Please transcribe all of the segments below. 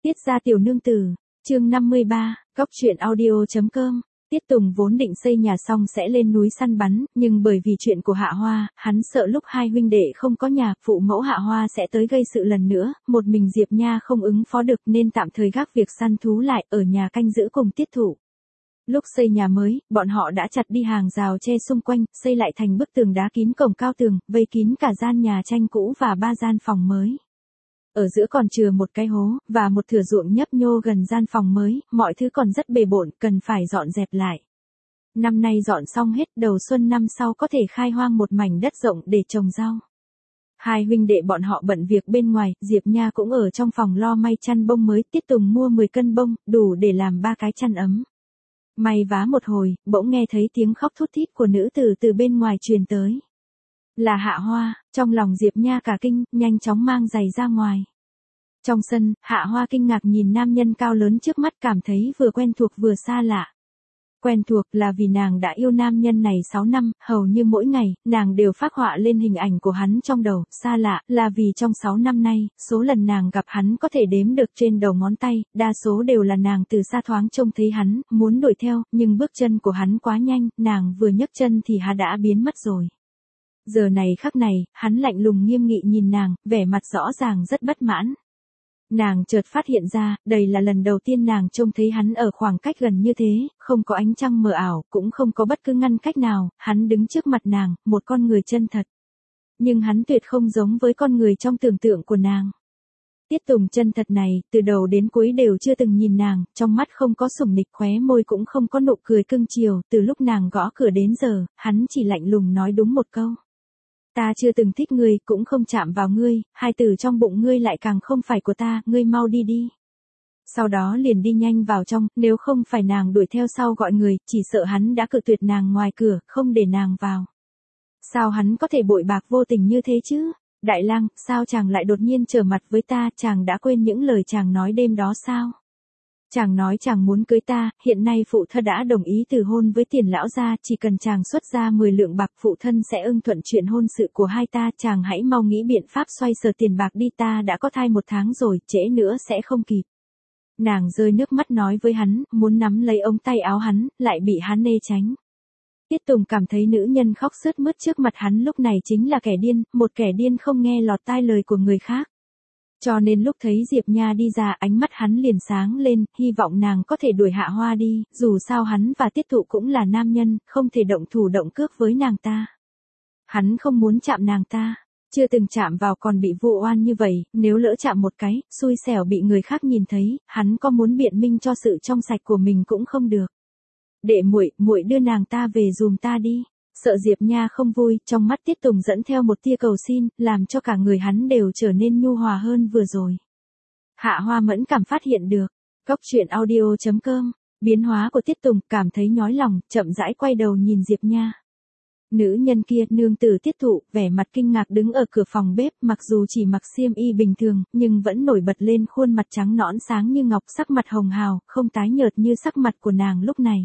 Tiết gia tiểu nương tử, chương 53, góc truyện audio.com. Tiết Tùng vốn định xây nhà xong sẽ lên núi săn bắn, nhưng bởi vì chuyện của Hạ Hoa, hắn sợ lúc hai huynh đệ không có nhà, phụ mẫu Hạ Hoa sẽ tới gây sự lần nữa, một mình Diệp Nha không ứng phó được nên tạm thời gác việc săn thú lại, ở nhà canh giữ cùng Tiết Thụ. Lúc xây nhà mới, bọn họ đã chặt đi hàng rào che xung quanh, xây lại thành bức tường đá kín cổng cao tường, vây kín cả gian nhà tranh cũ và 3 gian phòng mới. Ở giữa còn chừa một cái hố, và một thửa ruộng nhấp nhô gần gian phòng mới, mọi thứ còn rất bề bộn, cần phải dọn dẹp lại. Năm nay dọn xong hết, đầu xuân năm sau có thể khai hoang một mảnh đất rộng để trồng rau. Hai huynh đệ bọn họ bận việc bên ngoài, Diệp Nha cũng ở trong phòng lo may chăn bông mới, Tiết Tùng mua 10 cân bông, đủ để làm 3 cái chăn ấm. May vá một hồi, bỗng nghe thấy tiếng khóc thút thít của nữ tử từ bên ngoài truyền tới. Là Hạ Hoa, trong lòng Diệp Nha cả kinh, nhanh chóng mang giày ra ngoài. Trong sân, Hạ Hoa kinh ngạc nhìn nam nhân cao lớn trước mắt, cảm thấy vừa quen thuộc vừa xa lạ. Quen thuộc là vì nàng đã yêu nam nhân này 6 năm, hầu như mỗi ngày, nàng đều phác họa lên hình ảnh của hắn trong đầu. Xa lạ là vì trong 6 năm nay, số lần nàng gặp hắn có thể đếm được trên đầu ngón tay, đa số đều là nàng từ xa thoáng trông thấy hắn, muốn đuổi theo, nhưng bước chân của hắn quá nhanh, nàng vừa nhấc chân thì hắn đã biến mất rồi. Giờ này khắc này, hắn lạnh lùng nghiêm nghị nhìn nàng, vẻ mặt rõ ràng rất bất mãn. Nàng chợt phát hiện ra, đây là lần đầu tiên nàng trông thấy hắn ở khoảng cách gần như thế, không có ánh trăng mờ ảo, cũng không có bất cứ ngăn cách nào, hắn đứng trước mặt nàng, một con người chân thật. Nhưng hắn tuyệt không giống với con người trong tưởng tượng của nàng. Tiết Tùng chân thật này, từ đầu đến cuối đều chưa từng nhìn nàng, trong mắt không có sủng nịch, khóe môi cũng không có nụ cười cưng chiều, từ lúc nàng gõ cửa đến giờ, hắn chỉ lạnh lùng nói đúng một câu. Ta chưa từng thích ngươi, cũng không chạm vào ngươi, hai từ trong bụng ngươi lại càng không phải của ta, ngươi mau đi đi. Sau đó liền đi nhanh vào trong, nếu không phải nàng đuổi theo sau gọi người, chỉ sợ hắn đã cự tuyệt nàng ngoài cửa, không để nàng vào. Sao hắn có thể bội bạc vô tình như thế chứ? Đại lang, sao chàng lại đột nhiên trở mặt với ta, chàng đã quên những lời chàng nói đêm đó sao? Chàng nói chàng muốn cưới ta, hiện nay phụ thân đã đồng ý từ hôn với Tiền lão gia, chỉ cần chàng xuất ra 10 lượng bạc phụ thân sẽ ưng thuận chuyện hôn sự của hai ta, chàng hãy mau nghĩ biện pháp xoay sở tiền bạc đi, ta đã có thai 1 tháng rồi, trễ nữa sẽ không kịp. Nàng rơi nước mắt nói với hắn, muốn nắm lấy ống tay áo hắn, lại bị hắn nê tránh. Tiết Tùng cảm thấy nữ nhân khóc sướt mướt trước mặt hắn lúc này chính là kẻ điên, một kẻ điên không nghe lọt tai lời của người khác. Cho nên lúc thấy Diệp Nha đi ra, ánh mắt hắn liền sáng lên, hy vọng nàng có thể đuổi Hạ Hoa đi, dù sao hắn và Tiết Thụ cũng là nam nhân, không thể động thủ động cước với nàng ta. Hắn không muốn chạm nàng ta, chưa từng chạm vào còn bị vu oan như vậy, nếu lỡ chạm một cái, xui xẻo bị người khác nhìn thấy, hắn có muốn biện minh cho sự trong sạch của mình cũng không được. Đệ muội đưa nàng ta về giùm ta đi. Sợ Diệp Nha không vui, trong mắt Tiết Tùng dẫn theo một tia cầu xin, làm cho cả người hắn đều trở nên nhu hòa hơn vừa rồi. Hạ Hoa mẫn cảm phát hiện được. Góc truyện audio.com. Biến hóa của Tiết Tùng, cảm thấy nhói lòng, chậm rãi quay đầu nhìn Diệp Nha. Nữ nhân kia, nương tử Tiết Thụ, vẻ mặt kinh ngạc đứng ở cửa phòng bếp, mặc dù chỉ mặc xiêm y bình thường, nhưng vẫn nổi bật lên khuôn mặt trắng nõn sáng như ngọc, sắc mặt hồng hào, không tái nhợt như sắc mặt của nàng lúc này.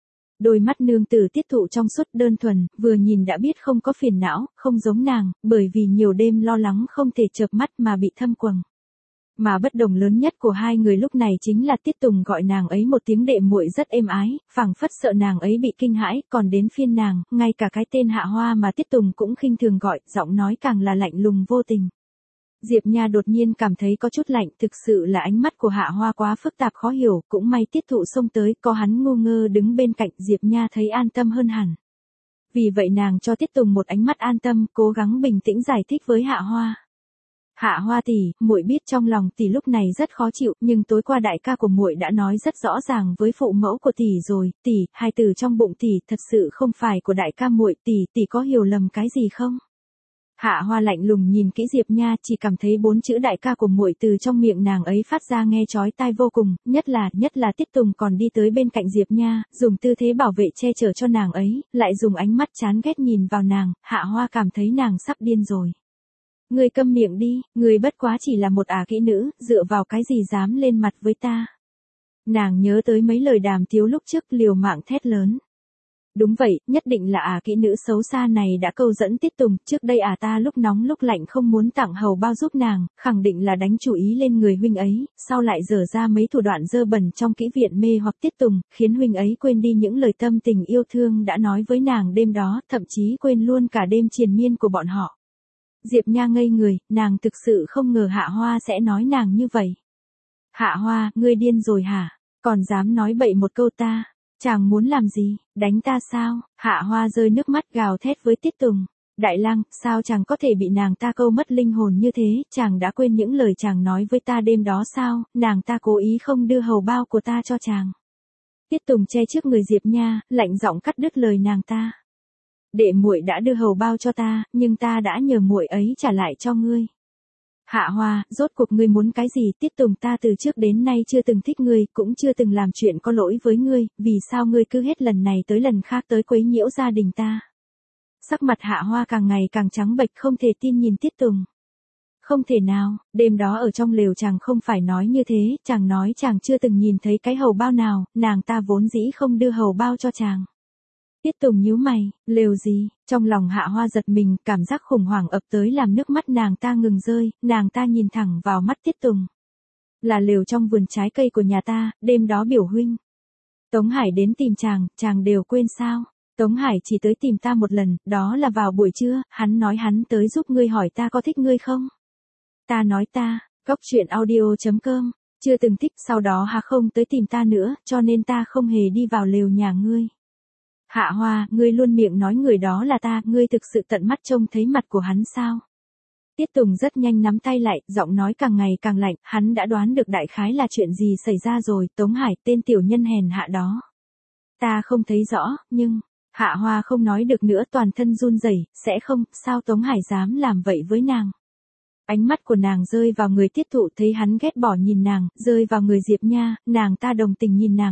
Đôi mắt nương tử Tiết Thụ trong suốt đơn thuần, vừa nhìn đã biết không có phiền não, không giống nàng, bởi vì nhiều đêm lo lắng không thể chợp mắt mà bị thâm quầng. Mà bất đồng lớn nhất của hai người lúc này chính là Tiết Tùng gọi nàng ấy một tiếng đệ muội rất êm ái, phảng phất sợ nàng ấy bị kinh hãi, còn đến phiên nàng, ngay cả cái tên Hạ Hoa mà Tiết Tùng cũng khinh thường gọi, giọng nói càng là lạnh lùng vô tình. Diệp Nha đột nhiên cảm thấy có chút lạnh, thực sự là ánh mắt của Hạ Hoa quá phức tạp khó hiểu, cũng may Tiết Thụ xông tới, có hắn ngu ngơ đứng bên cạnh, Diệp Nha thấy an tâm hơn hẳn. Vì vậy nàng cho Tiết Tùng một ánh mắt an tâm, cố gắng bình tĩnh giải thích với Hạ Hoa. Hạ Hoa tỷ, muội biết trong lòng tỷ lúc này rất khó chịu, nhưng tối qua đại ca của muội đã nói rất rõ ràng với phụ mẫu của tỷ rồi, tỷ, hai từ trong bụng tỷ thật sự không phải của đại ca muội, tỷ có hiểu lầm cái gì không? Hạ Hoa lạnh lùng nhìn kỹ Diệp Nha, chỉ cảm thấy 4 chữ đại ca của muội từ trong miệng nàng ấy phát ra nghe chói tai vô cùng, nhất là Tiết Tùng còn đi tới bên cạnh Diệp Nha, dùng tư thế bảo vệ che chở cho nàng ấy, lại dùng ánh mắt chán ghét nhìn vào nàng, Hạ Hoa cảm thấy nàng sắp điên rồi. Ngươi câm miệng đi, ngươi bất quá chỉ là một ả kỹ nữ, dựa vào cái gì dám lên mặt với ta. Nàng nhớ tới mấy lời Đàm Tiếu lúc trước, liều mạng thét lớn. Đúng vậy, nhất định là kỹ nữ xấu xa này đã câu dẫn Tiết Tùng, trước đây ta lúc nóng lúc lạnh không muốn tặng hầu bao giúp nàng, khẳng định là đánh chủ ý lên người huynh ấy, sau lại dở ra mấy thủ đoạn dơ bẩn trong kỹ viện mê hoặc Tiết Tùng, khiến huynh ấy quên đi những lời tâm tình yêu thương đã nói với nàng đêm đó, thậm chí quên luôn cả đêm triền miên của bọn họ. Diệp Nha ngây người, nàng thực sự không ngờ Hạ Hoa sẽ nói nàng như vậy. Hạ Hoa, ngươi điên rồi hả? Còn dám nói bậy một câu ta? Chàng muốn làm gì, đánh ta sao? Hạ Hoa rơi nước mắt gào thét với Tiết Tùng. Đại lang, sao chàng có thể bị nàng ta câu mất linh hồn như thế, chàng đã quên những lời chàng nói với ta đêm đó sao, nàng ta cố ý không đưa hầu bao của ta cho chàng. Tiết Tùng che trước người Diệp Nha, lạnh giọng cắt đứt lời nàng ta. Đệ muội đã đưa hầu bao cho ta, nhưng ta đã nhờ muội ấy trả lại cho ngươi. Hạ Hoa, rốt cuộc ngươi muốn cái gì? Tiết Tùng, ta từ trước đến nay chưa từng thích ngươi, cũng chưa từng làm chuyện có lỗi với ngươi, vì sao ngươi cứ hết lần này tới lần khác tới quấy nhiễu gia đình ta? Sắc mặt Hạ Hoa càng ngày càng trắng bệch, không thể tin nhìn Tiết Tùng. Không thể nào, đêm đó ở trong lều chàng không phải nói như thế, chàng nói chàng chưa từng nhìn thấy cái hầu bao nào, nàng ta vốn dĩ không đưa hầu bao cho chàng. Tiết Tùng nhíu mày, lều gì? Trong lòng Hạ Hoa giật mình, cảm giác khủng hoảng ập tới làm nước mắt nàng ta ngừng rơi, nàng ta nhìn thẳng vào mắt Tiết Tùng. Là lều trong vườn trái cây của nhà ta, đêm đó biểu huynh. Tống Hải đến tìm chàng đều quên sao? Tống Hải chỉ tới tìm ta một lần, đó là vào buổi trưa, hắn nói hắn tới giúp ngươi hỏi ta có thích ngươi không? Ta nói Cóc truyện audio.com, chưa từng thích, sau đó không tới tìm ta nữa, cho nên ta không hề đi vào lều nhà ngươi. Hạ Hoa, ngươi luôn miệng nói người đó là ta, ngươi thực sự tận mắt trông thấy mặt của hắn sao? Tiết Tùng rất nhanh nắm tay lại, giọng nói càng ngày càng lạnh, hắn đã đoán được đại khái là chuyện gì xảy ra rồi, Tống Hải, tên tiểu nhân hèn hạ đó. Ta không thấy rõ, nhưng, Hạ Hoa không nói được nữa, toàn thân run rẩy, sẽ không, sao Tống Hải dám làm vậy với nàng? Ánh mắt của nàng rơi vào người Tiết Thụ, thấy hắn ghét bỏ nhìn nàng, rơi vào người Diệp Nha, nàng ta đồng tình nhìn nàng,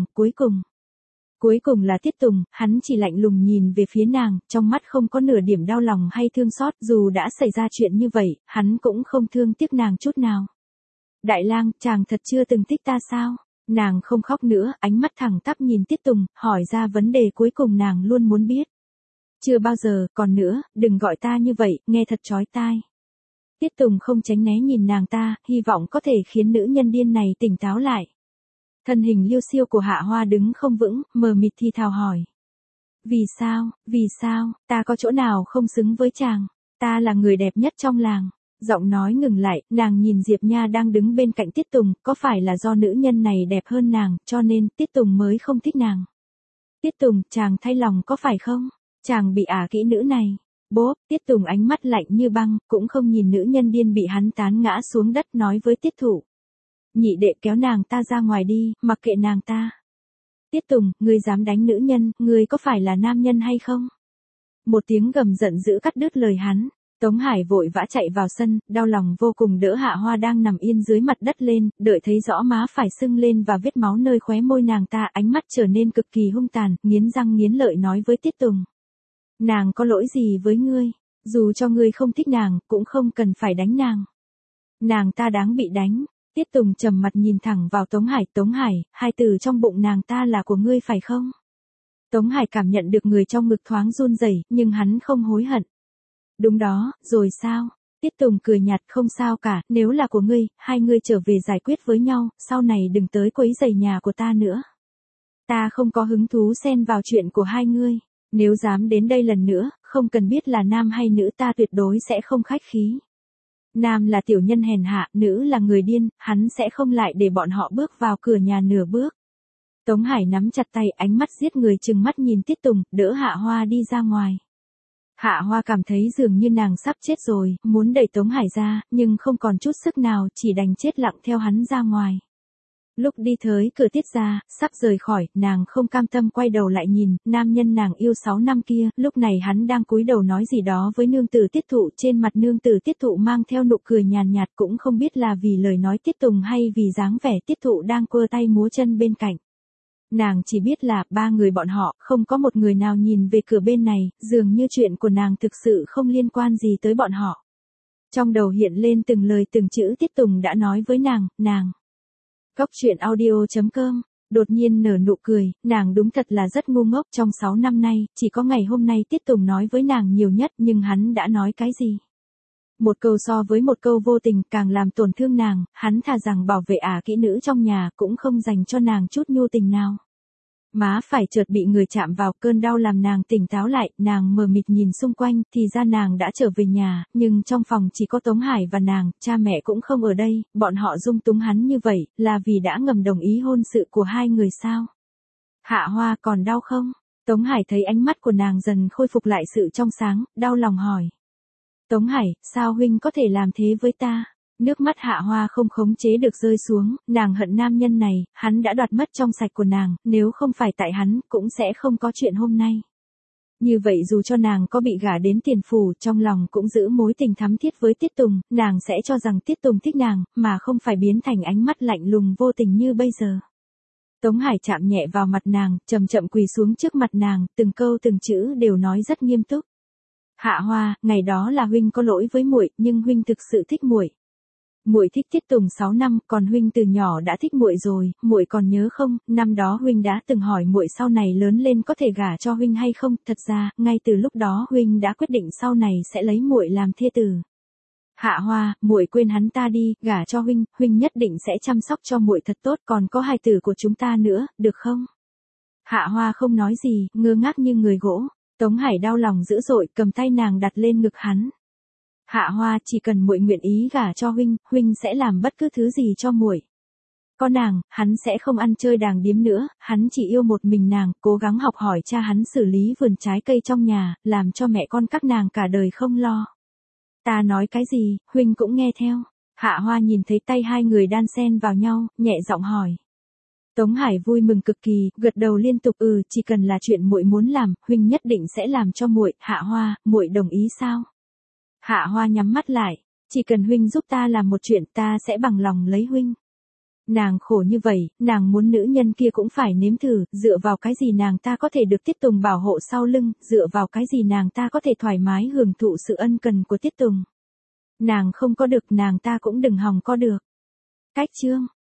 Cuối cùng là Tiết Tùng, hắn chỉ lạnh lùng nhìn về phía nàng, trong mắt không có nửa điểm đau lòng hay thương xót, dù đã xảy ra chuyện như vậy, hắn cũng không thương tiếc nàng chút nào. Đại lang, chàng thật chưa từng thích ta sao? Nàng không khóc nữa, ánh mắt thẳng tắp nhìn Tiết Tùng, hỏi ra vấn đề cuối cùng nàng luôn muốn biết. Chưa bao giờ, còn nữa, đừng gọi ta như vậy, nghe thật chói tai. Tiết Tùng không tránh né nhìn nàng ta, hy vọng có thể khiến nữ nhân điên này tỉnh táo lại. Thân hình liêu xiêu của Hạ Hoa đứng không vững, mờ mịt thì thào hỏi. Vì sao, ta có chỗ nào không xứng với chàng? Ta là người đẹp nhất trong làng. Giọng nói ngừng lại, nàng nhìn Diệp Nha đang đứng bên cạnh Tiết Tùng, có phải là do nữ nhân này đẹp hơn nàng, cho nên Tiết Tùng mới không thích nàng? Tiết Tùng, chàng thay lòng có phải không? Chàng bị kỹ nữ này. Bốp, Tiết Tùng ánh mắt lạnh như băng, cũng không nhìn nữ nhân điên bị hắn tán ngã xuống đất, nói với Tiết Thụ. Nhị đệ, kéo nàng ta ra ngoài đi, mặc kệ nàng ta. Tiết Tùng, ngươi dám đánh nữ nhân, ngươi có phải là nam nhân hay không? Một tiếng gầm giận dữ cắt đứt lời hắn. Tống Hải vội vã chạy vào sân, đau lòng vô cùng đỡ Hạ Hoa đang nằm yên dưới mặt đất lên, đợi thấy rõ má phải sưng lên và vết máu nơi khóe môi nàng ta, ánh mắt trở nên cực kỳ hung tàn, nghiến răng nghiến lợi nói với Tiết Tùng. Nàng có lỗi gì với ngươi? Dù cho ngươi không thích nàng, cũng không cần phải đánh nàng. Nàng ta đáng bị đánh. Tiết Tùng trầm mặt nhìn thẳng vào Tống Hải, hai từ trong bụng nàng ta là của ngươi phải không? Tống Hải cảm nhận được người trong ngực thoáng run rẩy, nhưng hắn không hối hận. Đúng đó, rồi sao? Tiết Tùng cười nhạt, không sao cả, nếu là của ngươi, hai ngươi trở về giải quyết với nhau, sau này đừng tới quấy rầy nhà của ta nữa. Ta không có hứng thú xen vào chuyện của hai ngươi, nếu dám đến đây lần nữa, không cần biết là nam hay nữ, ta tuyệt đối sẽ không khách khí. Nam là tiểu nhân hèn hạ, nữ là người điên, hắn sẽ không lại để bọn họ bước vào cửa nhà nửa bước. Tống Hải nắm chặt tay, ánh mắt giết người trừng mắt nhìn Tiết Tùng, đỡ Hạ Hoa đi ra ngoài. Hạ Hoa cảm thấy dường như nàng sắp chết rồi, muốn đẩy Tống Hải ra, nhưng không còn chút sức nào, chỉ đành chết lặng theo hắn ra ngoài. Lúc đi tới cửa Tiết gia, sắp rời khỏi, nàng không cam tâm quay đầu lại nhìn, nam nhân nàng yêu 6 năm kia, lúc này hắn đang cúi đầu nói gì đó với nương tử Tiết Thụ, trên mặt nương tử Tiết Thụ mang theo nụ cười nhàn nhạt, cũng không biết là vì lời nói Tiết Tùng hay vì dáng vẻ Tiết Thụ đang quơ tay múa chân bên cạnh. Nàng chỉ biết là, ba người bọn họ, không có một người nào nhìn về cửa bên này, dường như chuyện của nàng thực sự không liên quan gì tới bọn họ. Trong đầu hiện lên từng lời từng chữ Tiết Tùng đã nói với nàng. Cóc truyện audio.com Đột nhiên nở nụ cười, nàng đúng thật là rất ngu ngốc, trong 6 năm nay, chỉ có ngày hôm nay Tiết Tùng nói với nàng nhiều nhất, nhưng hắn đã nói cái gì? Một câu so với một câu vô tình, càng làm tổn thương nàng, hắn thà rằng bảo vệ kỹ nữ trong nhà, cũng không dành cho nàng chút nhu tình nào. Má phải chợt bị người chạm vào, cơn đau làm nàng tỉnh táo lại, nàng mờ mịt nhìn xung quanh, thì ra nàng đã trở về nhà, nhưng trong phòng chỉ có Tống Hải và nàng, cha mẹ cũng không ở đây, bọn họ dung túng hắn như vậy, là vì đã ngầm đồng ý hôn sự của hai người sao? Hạ Hoa còn đau không? Tống Hải thấy ánh mắt của nàng dần khôi phục lại sự trong sáng, đau lòng hỏi. Tống Hải, sao huynh có thể làm thế với ta? Nước mắt Hạ Hoa không khống chế được rơi xuống, nàng hận nam nhân này, hắn đã đoạt mất trong sạch của nàng, nếu không phải tại hắn, cũng sẽ không có chuyện hôm nay. Như vậy dù cho nàng có bị gả đến Tiền Phủ, trong lòng cũng giữ mối tình thắm thiết với Tiết Tùng, nàng sẽ cho rằng Tiết Tùng thích nàng, mà không phải biến thành ánh mắt lạnh lùng vô tình như bây giờ. Tống Hải chạm nhẹ vào mặt nàng, chậm chậm quỳ xuống trước mặt nàng, từng câu từng chữ đều nói rất nghiêm túc. Hạ Hoa, ngày đó là huynh có lỗi với muội, nhưng huynh thực sự thích muội. Muội thích Tiết Tùng 6 năm, còn huynh từ nhỏ đã thích muội rồi, muội còn nhớ không, năm đó huynh đã từng hỏi muội sau này lớn lên có thể gả cho huynh hay không, thật ra, ngay từ lúc đó huynh đã quyết định sau này sẽ lấy muội làm thê tử. Hạ Hoa, muội quên hắn ta đi, gả cho huynh, huynh nhất định sẽ chăm sóc cho muội thật tốt, còn có hài tử của chúng ta nữa, được không? Hạ Hoa không nói gì, ngơ ngác như người gỗ. Tống Hải đau lòng dữ dội, cầm tay nàng đặt lên ngực hắn. Hạ Hoa, chỉ cần muội nguyện ý gả cho huynh, huynh sẽ làm bất cứ thứ gì cho muội. Có nàng, hắn sẽ không ăn chơi đàng điếm nữa, hắn chỉ yêu một mình nàng, cố gắng học hỏi cha hắn xử lý vườn trái cây trong nhà, làm cho mẹ con các nàng cả đời không lo. Ta nói cái gì, huynh cũng nghe theo. Hạ Hoa nhìn thấy tay hai người đan xen vào nhau, nhẹ giọng hỏi. Tống Hải vui mừng cực kỳ, gật đầu liên tục, chỉ cần là chuyện muội muốn làm, huynh nhất định sẽ làm cho muội. Hạ Hoa, muội đồng ý sao? Hạ Hoa nhắm mắt lại, chỉ cần huynh giúp ta làm một chuyện, ta sẽ bằng lòng lấy huynh. Nàng khổ như vậy, nàng muốn nữ nhân kia cũng phải nếm thử, dựa vào cái gì nàng ta có thể được Tiết Tùng bảo hộ sau lưng, dựa vào cái gì nàng ta có thể thoải mái hưởng thụ sự ân cần của Tiết Tùng. Nàng không có được, nàng ta cũng đừng hòng có được. Cách chương